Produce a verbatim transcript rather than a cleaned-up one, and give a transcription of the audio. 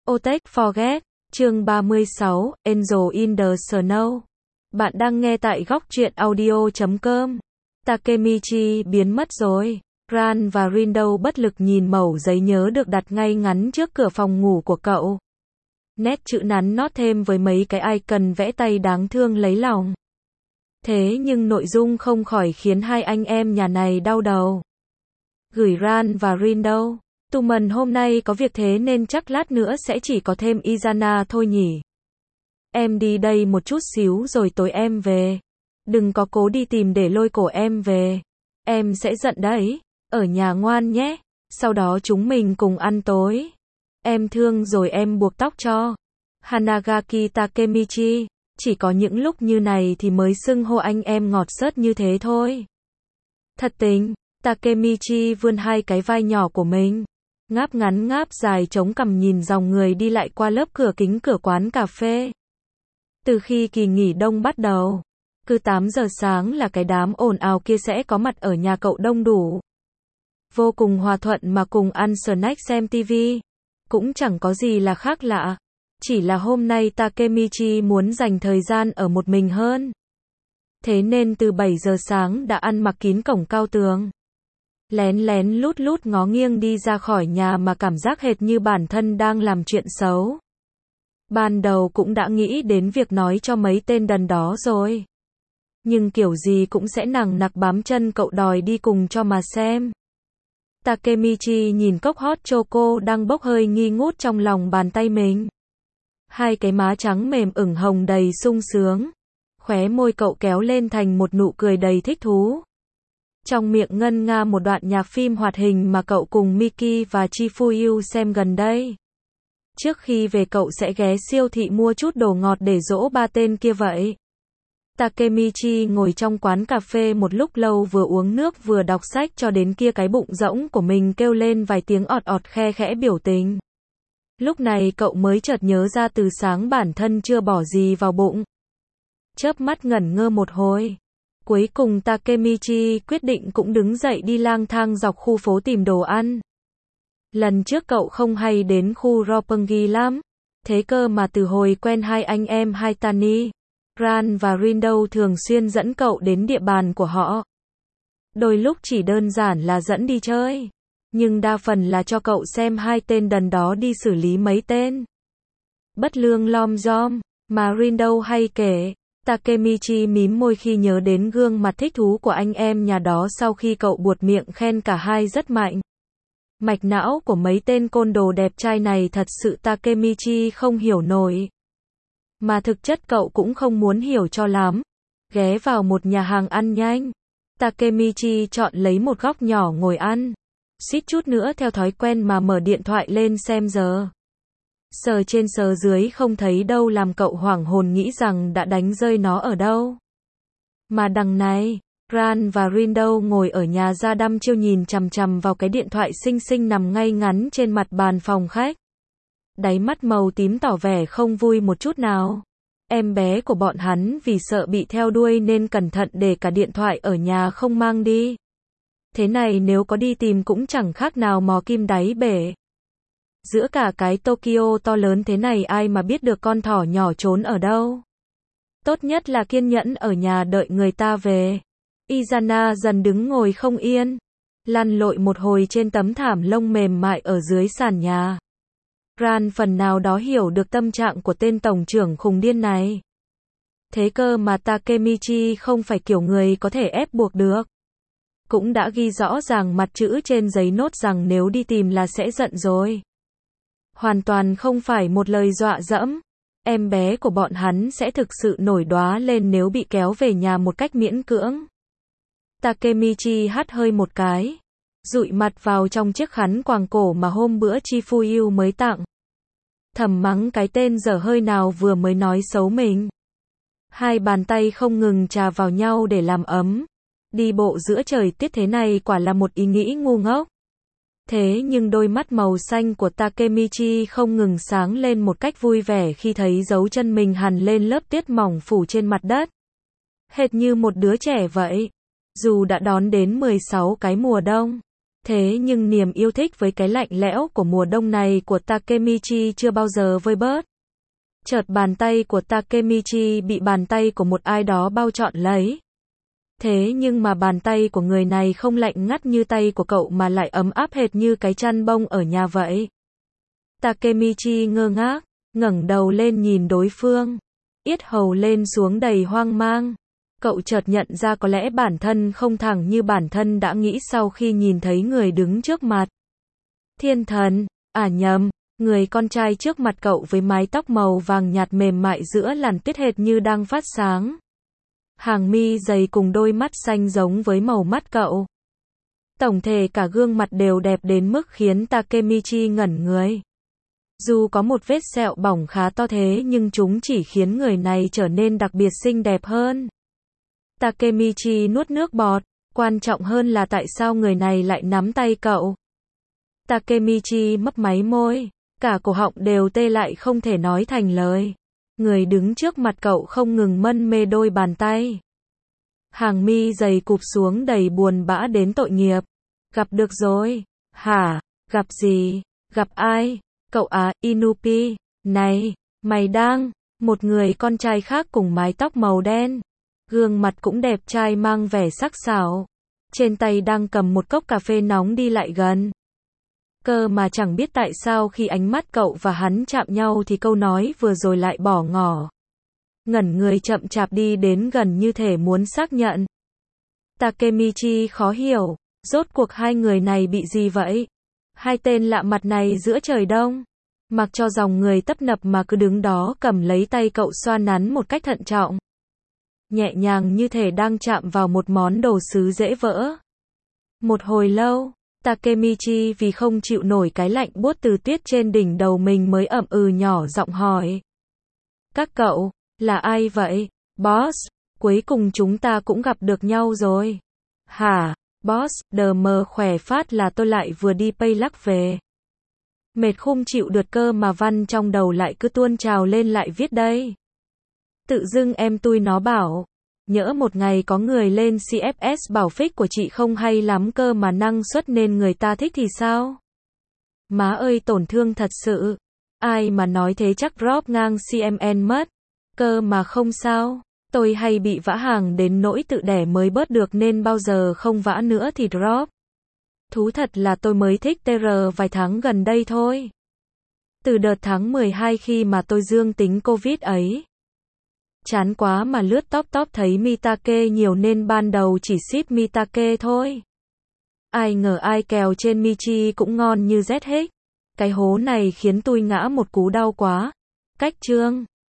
Otech Forget, chương ba mươi sáu, Angel in the Snow. Bạn đang nghe tại góc truyện audio chấm com. Takemichi biến mất rồi. Ran và Rindo bất lực nhìn mẩu giấy nhớ được đặt ngay ngắn trước cửa phòng ngủ của cậu. Nét chữ nắn nót thêm với mấy cái icon vẽ tay đáng thương lấy lòng. Thế nhưng nội dung không khỏi khiến hai anh em nhà này đau đầu. Gửi Ran và Rindo. Tụi mình hôm nay có việc thế nên chắc lát nữa sẽ chỉ có thêm Izana thôi nhỉ. Em đi đây một chút xíu rồi tối em về. Đừng có cố đi tìm để lôi cổ em về. Em sẽ giận đấy. Ở nhà ngoan nhé. Sau đó chúng mình cùng ăn tối. Em thương rồi em buộc tóc cho. Hanagaki Takemichi. Chỉ có những lúc như này thì mới xưng hô anh em ngọt xớt như thế thôi. Thật tình. Takemichi vươn hai cái vai nhỏ của mình. Ngáp ngắn ngáp dài chống cằm nhìn dòng người đi lại qua lớp cửa kính cửa quán cà phê. Từ khi kỳ nghỉ đông bắt đầu, cứ tám giờ sáng là cái đám ồn ào kia sẽ có mặt ở nhà cậu đông đủ. Vô cùng hòa thuận mà cùng ăn snack xem tivi. Cũng chẳng có gì là khác lạ. Chỉ là hôm nay Takemichi muốn dành thời gian ở một mình hơn. Thế nên từ bảy giờ sáng đã ăn mặc kín cổng cao tường. Lén lén lút lút ngó nghiêng đi ra khỏi nhà mà cảm giác hệt như bản thân đang làm chuyện xấu. Ban đầu cũng đã nghĩ đến việc nói cho mấy tên đần đó rồi. Nhưng kiểu gì cũng sẽ nằng nặc bám chân cậu đòi đi cùng cho mà xem. Takemichi nhìn cốc hot choco đang bốc hơi nghi ngút trong lòng bàn tay mình. Hai cái má trắng mềm ửng hồng đầy sung sướng. Khóe môi cậu kéo lên thành một nụ cười đầy thích thú. Trong miệng ngân nga một đoạn nhạc phim hoạt hình mà cậu cùng Miki và Chifuyu xem gần đây. Trước khi về cậu sẽ ghé siêu thị mua chút đồ ngọt để dỗ ba tên kia vậy. Takemichi ngồi trong quán cà phê một lúc lâu vừa uống nước vừa đọc sách cho đến kia cái bụng rỗng của mình kêu lên vài tiếng ọt ọt khe khẽ biểu tình. Lúc này cậu mới chợt nhớ ra từ sáng bản thân chưa bỏ gì vào bụng. Chớp mắt ngẩn ngơ một hồi. Cuối cùng Takemichi quyết định cũng đứng dậy đi lang thang dọc khu phố tìm đồ ăn. Lần trước cậu không hay đến khu Roppongi lắm. Thế cơ mà từ hồi quen hai anh em Haitani, Ran và Rindo thường xuyên dẫn cậu đến địa bàn của họ. Đôi lúc chỉ đơn giản là dẫn đi chơi. Nhưng đa phần là cho cậu xem hai tên đần đó đi xử lý mấy tên bất lương lom giom mà Rindo hay kể. Takemichi mím môi khi nhớ đến gương mặt thích thú của anh em nhà đó sau khi cậu buột miệng khen cả hai rất mạnh. Mạch não của mấy tên côn đồ đẹp trai này thật sự Takemichi không hiểu nổi. Mà thực chất cậu cũng không muốn hiểu cho lắm. Ghé vào một nhà hàng ăn nhanh. Takemichi chọn lấy một góc nhỏ ngồi ăn. Suýt chút nữa theo thói quen mà mở điện thoại lên xem giờ. Sờ trên sờ dưới không thấy đâu làm cậu hoảng hồn nghĩ rằng đã đánh rơi nó ở đâu. Mà đằng này, Ran và Rindo ngồi ở nhà ra đăm chiêu nhìn chằm chằm vào cái điện thoại xinh xinh nằm ngay ngắn trên mặt bàn phòng khách. Đáy mắt màu tím tỏ vẻ không vui một chút nào. Em bé của bọn hắn vì sợ bị theo đuôi nên cẩn thận để cả điện thoại ở nhà không mang đi. Thế này nếu có đi tìm cũng chẳng khác nào mò kim đáy bể. Giữa cả cái Tokyo to lớn thế này ai mà biết được con thỏ nhỏ trốn ở đâu. Tốt nhất là kiên nhẫn ở nhà đợi người ta về. Izana dần đứng ngồi không yên. Lăn lội một hồi trên tấm thảm lông mềm mại ở dưới sàn nhà. Ran phần nào đó hiểu được tâm trạng của tên tổng trưởng khùng điên này. Thế cơ mà Takemichi không phải kiểu người có thể ép buộc được. Cũng đã ghi rõ ràng mặt chữ trên giấy nốt rằng nếu đi tìm là sẽ giận rồi. Hoàn toàn không phải một lời dọa dẫm. Em bé của bọn hắn sẽ thực sự nổi đoá lên nếu bị kéo về nhà một cách miễn cưỡng. Takemichi hắt hơi một cái. Dụi mặt vào trong chiếc khăn quàng cổ mà hôm bữa Chifuyu mới tặng. Thầm mắng cái tên dở hơi nào vừa mới nói xấu mình. Hai bàn tay không ngừng chà vào nhau để làm ấm. Đi bộ giữa trời tiết thế này quả là một ý nghĩ ngu ngốc. Thế nhưng đôi mắt màu xanh của Takemichi không ngừng sáng lên một cách vui vẻ khi thấy dấu chân mình hằn lên lớp tiết mỏng phủ trên mặt đất. Hệt như một đứa trẻ vậy. Dù đã đón đến mười sáu cái mùa đông, Thế nhưng niềm yêu thích với cái lạnh lẽo của mùa đông này của Takemichi chưa bao giờ vơi bớt. Chợt bàn tay của Takemichi bị bàn tay của một ai đó bao trọn lấy. Thế nhưng mà bàn tay của người này không lạnh ngắt như tay của cậu mà lại ấm áp hệt như cái chăn bông ở nhà vậy. Takemichi ngơ ngác, ngẩng đầu lên nhìn đối phương. Yết hầu lên xuống đầy hoang mang. Cậu chợt nhận ra có lẽ bản thân không thẳng như bản thân đã nghĩ sau khi nhìn thấy người đứng trước mặt. Thiên thần, à nhầm, người con trai trước mặt cậu với mái tóc màu vàng nhạt mềm mại giữa làn tuyết hệt như đang phát sáng. Hàng mi dày cùng đôi mắt xanh giống với màu mắt cậu. Tổng thể cả gương mặt đều đẹp đến mức khiến Takemichi ngẩn người. Dù có một vết sẹo bỏng khá to thế nhưng chúng chỉ khiến người này trở nên đặc biệt xinh đẹp hơn. Takemichi nuốt nước bọt, quan trọng hơn là tại sao người này lại nắm tay cậu. Takemichi mấp máy môi, cả cổ họng đều tê lại không thể nói thành lời. Người đứng trước mặt cậu không ngừng mân mê đôi bàn tay. Hàng mi dày cụp xuống đầy buồn bã đến tội nghiệp. Gặp được rồi. Hả? Gặp gì? Gặp ai? Cậu à, Inupi. Này, mày đang... Một người con trai khác cùng mái tóc màu đen. Gương mặt cũng đẹp trai mang vẻ sắc sảo. Trên tay đang cầm một cốc cà phê nóng đi lại gần. Cơ mà chẳng biết tại sao khi ánh mắt cậu và hắn chạm nhau thì câu nói vừa rồi lại bỏ ngỏ. Ngẩn người chậm chạp đi đến gần như thể muốn xác nhận. Takemichi khó hiểu, rốt cuộc hai người này bị gì vậy? Hai tên lạ mặt này giữa trời đông. Mặc cho dòng người tấp nập mà cứ đứng đó cầm lấy tay cậu xoa nắn một cách thận trọng. Nhẹ nhàng như thể đang chạm vào một món đồ sứ dễ vỡ. Một hồi lâu, Takemichi vì không chịu nổi cái lạnh buốt từ tuyết trên đỉnh đầu mình mới ậm ừ nhỏ giọng hỏi. Các cậu, là ai vậy? Boss, cuối cùng chúng ta cũng gặp được nhau rồi. Hả? Boss, đờ mờ khỏe phát là tôi lại vừa đi pay lắc về. Mệt không chịu được cơ mà văn trong đầu lại cứ tuôn trào lên lại viết đây. Tự dưng em tui nó bảo. Nhỡ một ngày có người lên xê ép ét bảo fix của chị không hay lắm cơ mà năng suất nên người ta thích thì sao? Má ơi tổn thương thật sự. Ai mà nói thế chắc drop ngang xê em en mất. Cơ mà không sao. Tôi hay bị vã hàng đến nỗi tự đẻ mới bớt được nên bao giờ không vã nữa thì drop. Thú thật là tôi mới thích tê rờ vài tháng gần đây thôi. Từ đợt tháng mười hai khi mà tôi dương tính Covid ấy. Chán quá mà lướt top top thấy Mitake nhiều nên ban đầu chỉ ship Mitake thôi. Ai ngờ ai kèo trên Michi cũng ngon như rét hết. Cái hố này khiến tôi ngã một cú đau quá. Cách chương